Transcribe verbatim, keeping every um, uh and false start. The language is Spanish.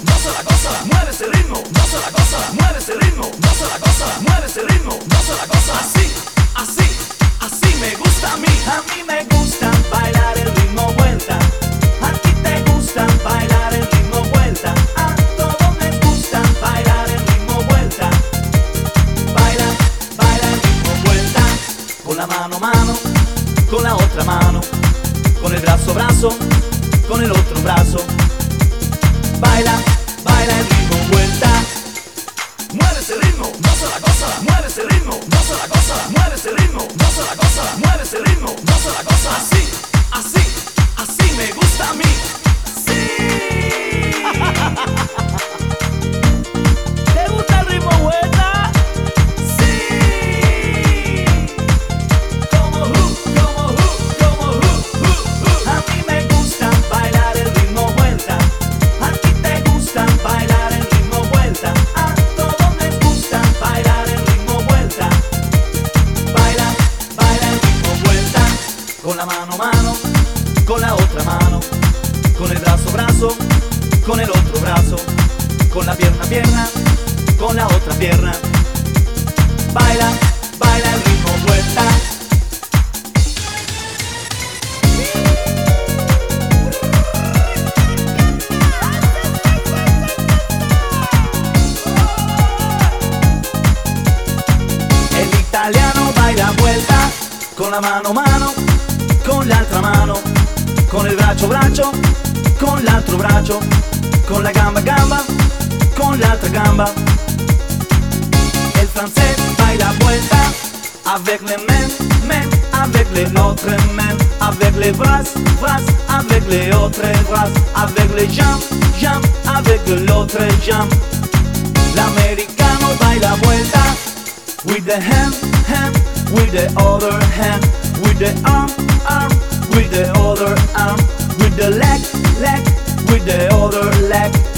goza la goza, mueve ese ritmo, goza la goza, mueve ese ritmo, goza la goza, mueve ese ritmo, goza la goza. Así, así, así me gusta a mí. A mí me gusta bailar el ritmo vuelta. A ti te gusta bailar el ritmo vuelta. A todos les gusta bailar el ritmo vuelta. Baila, baila el ritmo vuelta. Con la mano, mano, con la otra mano, con el brazo, brazo, con el otro brazo. Baila, baila el ritmo vuelta. Mueve ese ritmo, goza la goza, mueve ese ritmo, goza la goza, mueve ese ritmo, goza la goza, mueve ese ritmo, goza la goza. Así, así, así me gusta a mí. Sí. ¿Te gusta el ritmo vuelta? Sí. Como who, como who, como who, who, who. A mí me gusta bailar el ritmo vuelta. A ti te gusta bailar el ritmo vuelta. A todos les gusta bailar el ritmo vuelta. Baila, baila el ritmo vuelta. Con la mano, mano, con la otra mano, con el brazo, brazo, con el otro brazo, con la pierna, pierna, con la otra pierna. Baila, baila el ritmo vuelta. El italiano baila vuelta, con la mano, mano, con l'altra mano, con il braccio, braccio, con l'altro braccio, con la gamba, gamba, con l'altra gamba. El francés baila vuelta, avec les mains, mains, avec les autres mains, avec les bras, bras, avec les autres bras, avec les jambes, jambes, avec l'autre jambe. L'americano baila vuelta, with the hand, hand, with the other hand, with the arm, arm, with the other arm, with the leg, leg, with the other leg.